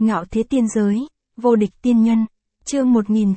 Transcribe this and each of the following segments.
Ngạo thế tiên giới, vô địch tiên nhân, chương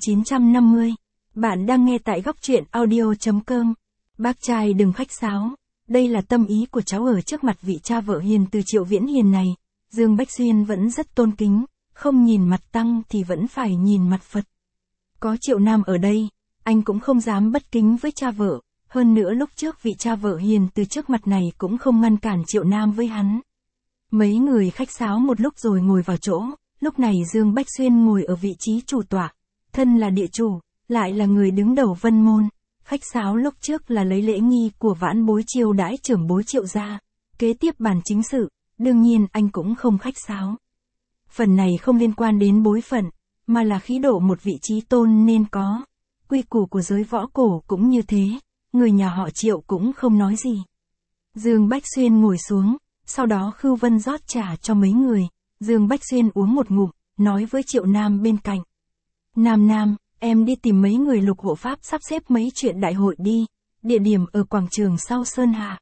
1950. Bạn đang nghe tại góc truyện audio.com. Bác trai đừng khách sáo, đây là tâm ý của cháu ở trước mặt vị cha vợ hiền từ Triệu Viễn Hiền này. Dương Bách Xuyên vẫn rất tôn kính, không nhìn mặt tăng thì vẫn phải nhìn mặt Phật. Có Triệu Nam ở đây, anh cũng không dám bất kính với cha vợ, hơn nữa lúc trước vị cha vợ hiền từ trước mặt này cũng không ngăn cản Triệu Nam với hắn. Mấy người khách sáo một lúc rồi ngồi vào chỗ, lúc này Dương Bách Xuyên ngồi ở vị trí chủ tọa, thân là địa chủ, lại là người đứng đầu Vân Môn. Khách sáo lúc trước là lấy lễ nghi của vãn bối chiêu đãi trưởng bối Triệu gia, kế tiếp bàn chính sự, đương nhiên anh cũng không khách sáo. Phần này không liên quan đến bối phận, mà là khí độ một vị trí tôn nên có. Quy củ của giới võ cổ cũng như thế, người nhà họ Triệu cũng không nói gì. Dương Bách Xuyên ngồi xuống, sau đó Khưu Vân rót trà cho mấy người, Dương Bách Xuyên uống một ngụm, nói với Triệu Nam bên cạnh. Nam, em đi tìm mấy người Lục hộ pháp sắp xếp mấy chuyện đại hội đi, địa điểm ở quảng trường sau Sơn Hà.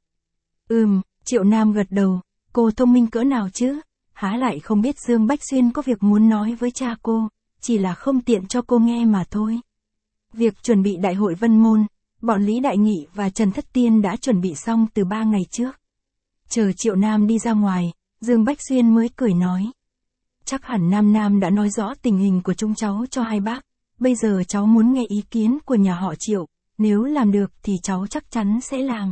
Triệu Nam gật đầu, cô thông minh cỡ nào chứ, há lại không biết Dương Bách Xuyên có việc muốn nói với cha cô, chỉ là không tiện cho cô nghe mà thôi. Việc chuẩn bị đại hội Vân Môn, bọn Lý Đại Nghị và Trần Thất Tiên đã chuẩn bị xong từ 3 ngày trước. Chờ Triệu Nam đi ra ngoài, Dương Bách Xuyên mới cười nói. Chắc hẳn Nam đã nói rõ tình hình của chúng cháu cho hai bác, bây giờ cháu muốn nghe ý kiến của nhà họ Triệu, nếu làm được thì cháu chắc chắn sẽ làm.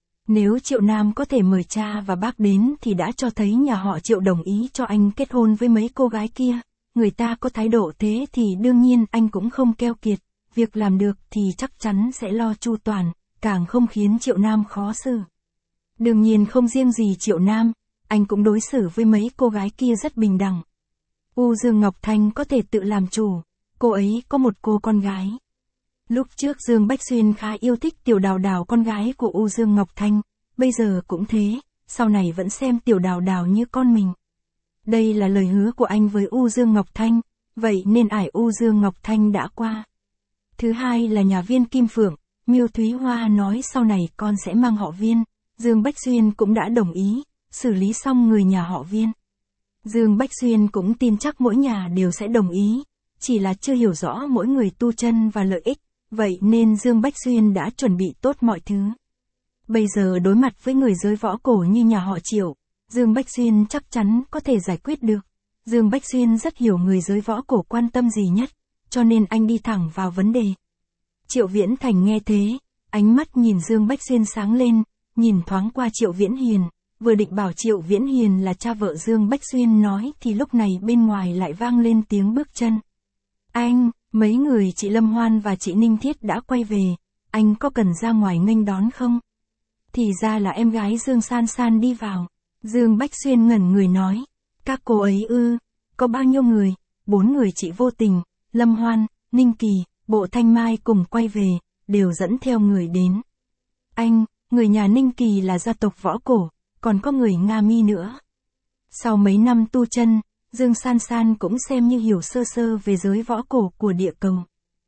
Nếu Triệu Nam có thể mời cha và bác đến thì đã cho thấy nhà họ Triệu đồng ý cho anh kết hôn với mấy cô gái kia, người ta có thái độ thế thì đương nhiên anh cũng không keo kiệt, việc làm được thì chắc chắn sẽ lo chu toàn, càng không khiến Triệu Nam khó xử. Đương nhiên không riêng gì Triệu Nam, anh cũng đối xử với mấy cô gái kia rất bình đẳng. U Dương Ngọc Thanh có thể tự làm chủ, cô ấy có một cô con gái. Lúc trước Dương Bách Xuyên khá yêu thích Tiểu Đào Đào con gái của U Dương Ngọc Thanh, bây giờ cũng thế, sau này vẫn xem Tiểu Đào Đào như con mình. Đây là lời hứa của anh với U Dương Ngọc Thanh, vậy nên ải U Dương Ngọc Thanh đã qua. Thứ hai là nhà Viên Kim Phượng, Miêu Thúy Hoa nói sau này con sẽ mang họ Viên, Dương Bách Xuyên cũng đã đồng ý, xử lý xong người nhà họ Viên. Dương Bách Xuyên cũng tin chắc mỗi nhà đều sẽ đồng ý, chỉ là chưa hiểu rõ mỗi người tu chân và lợi ích, vậy nên Dương Bách Xuyên đã chuẩn bị tốt mọi thứ. Bây giờ đối mặt với người giới võ cổ như nhà họ Triệu, Dương Bách Xuyên chắc chắn có thể giải quyết được. Dương Bách Xuyên rất hiểu người giới võ cổ quan tâm gì nhất, cho nên anh đi thẳng vào vấn đề. Triệu Viễn Thành nghe thế, ánh mắt nhìn Dương Bách Xuyên sáng lên, nhìn thoáng qua Triệu Viễn Hiền, vừa định bảo Triệu Viễn Hiền là cha vợ Dương Bách Xuyên nói thì lúc này bên ngoài lại vang lên tiếng bước chân. Anh, mấy người chị Lâm Hoan và chị Ninh Thiết đã quay về, anh có cần ra ngoài nghênh đón không? Thì ra là em gái Dương San San đi vào. Dương Bách Xuyên ngẩn người nói, các cô ấy có bao nhiêu người? 4 người chị Vô Tình, Lâm Hoan, Ninh Kỳ, Bộ Thanh Mai cùng quay về, đều dẫn theo người đến. Anh, người nhà Ninh Kỳ là gia tộc võ cổ, còn có người Nga Mi nữa. Sau mấy năm tu chân, Dương San San cũng xem như hiểu sơ sơ về giới võ cổ của địa cầu.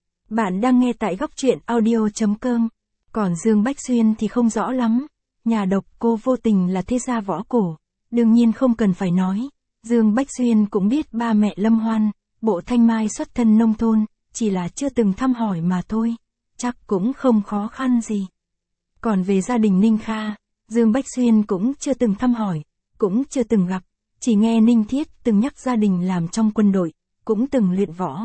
Bạn đang nghe tại góc truyện audio.com. Còn Dương Bách Xuyên thì không rõ lắm. Nhà độc cô Vô Tình là thế gia võ cổ, đương nhiên không cần phải nói. Dương Bách Xuyên cũng biết ba mẹ Lâm Hoan, Bộ Thanh Mai xuất thân nông thôn, chỉ là chưa từng thăm hỏi mà thôi, chắc cũng không khó khăn gì. Còn về gia đình Ninh Kha, Dương Bách Xuyên cũng chưa từng thăm hỏi, cũng chưa từng gặp, chỉ nghe Ninh Thiết từng nhắc gia đình làm trong quân đội, cũng từng luyện võ.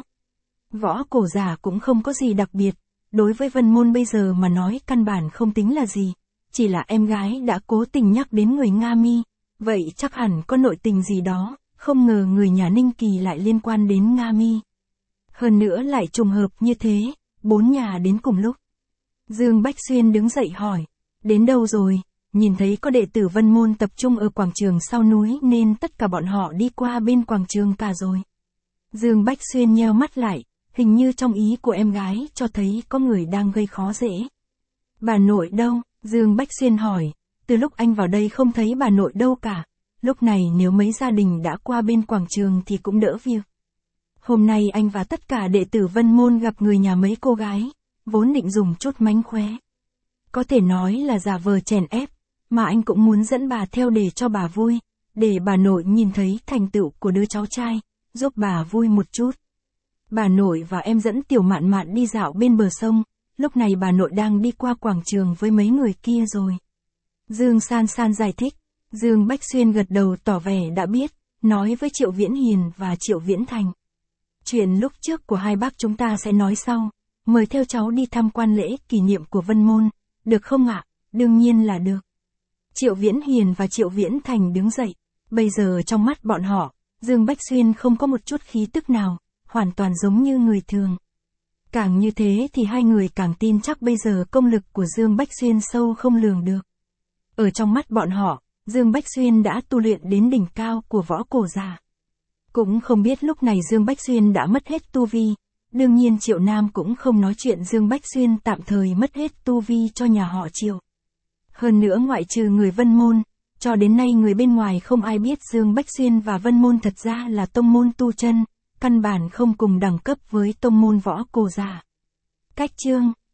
Võ cổ giả cũng không có gì đặc biệt, đối với Vân Môn bây giờ mà nói căn bản không tính là gì, chỉ là em gái đã cố tình nhắc đến người Nga Mi, vậy chắc hẳn có nội tình gì đó, không ngờ người nhà Ninh Kỳ lại liên quan đến Nga Mi. Hơn nữa lại trùng hợp như thế, 4 nhà đến cùng lúc. Dương Bách Xuyên đứng dậy hỏi, đến đâu rồi? Nhìn thấy có đệ tử Vân Môn tập trung ở quảng trường sau núi nên tất cả bọn họ đi qua bên quảng trường cả rồi. Dương Bách Xuyên nheo mắt lại, hình như trong ý của em gái cho thấy có người đang gây khó dễ. Bà nội đâu? Dương Bách Xuyên hỏi, từ lúc anh vào đây không thấy bà nội đâu cả. Lúc này nếu mấy gia đình đã qua bên quảng trường thì cũng đỡ việc. Hôm nay anh và tất cả đệ tử Vân Môn gặp người nhà mấy cô gái, vốn định dùng chút mánh khóe. Có thể nói là giả vờ chèn ép, mà anh cũng muốn dẫn bà theo để cho bà vui, để bà nội nhìn thấy thành tựu của đứa cháu trai. giúp bà vui một chút. Bà nội và em dẫn Tiểu Mạn Mạn đi dạo bên bờ sông, lúc này bà nội đang đi qua quảng trường với mấy người kia rồi. Dương San San giải thích, Dương Bách Xuyên gật đầu tỏ vẻ đã biết, nói với Triệu Viễn Hiền và Triệu Viễn Thành. Chuyện lúc trước của hai bác chúng ta sẽ nói sau, mời theo cháu đi tham quan lễ kỷ niệm của Vân Môn, được không ạ? Đương nhiên là được. Triệu Viễn Hiền và Triệu Viễn Thành đứng dậy, bây giờ trong mắt bọn họ, Dương Bách Xuyên không có một chút khí tức nào, hoàn toàn giống như người thường. Càng như thế thì hai người càng tin chắc bây giờ công lực của Dương Bách Xuyên sâu không lường được. Ở trong mắt bọn họ, Dương Bách Xuyên đã tu luyện đến đỉnh cao của võ cổ già. Cũng không biết lúc này Dương Bách Xuyên đã mất hết tu vi, đương nhiên Triệu Nam cũng không nói chuyện Dương Bách Xuyên tạm thời mất hết tu vi cho nhà họ Triệu. Hơn nữa ngoại trừ người Vân Môn, cho đến nay người bên ngoài không ai biết Dương Bách Xuyên và Vân Môn thật ra là tông môn tu chân, căn bản không cùng đẳng cấp với tông môn võ cổ già. Cách chương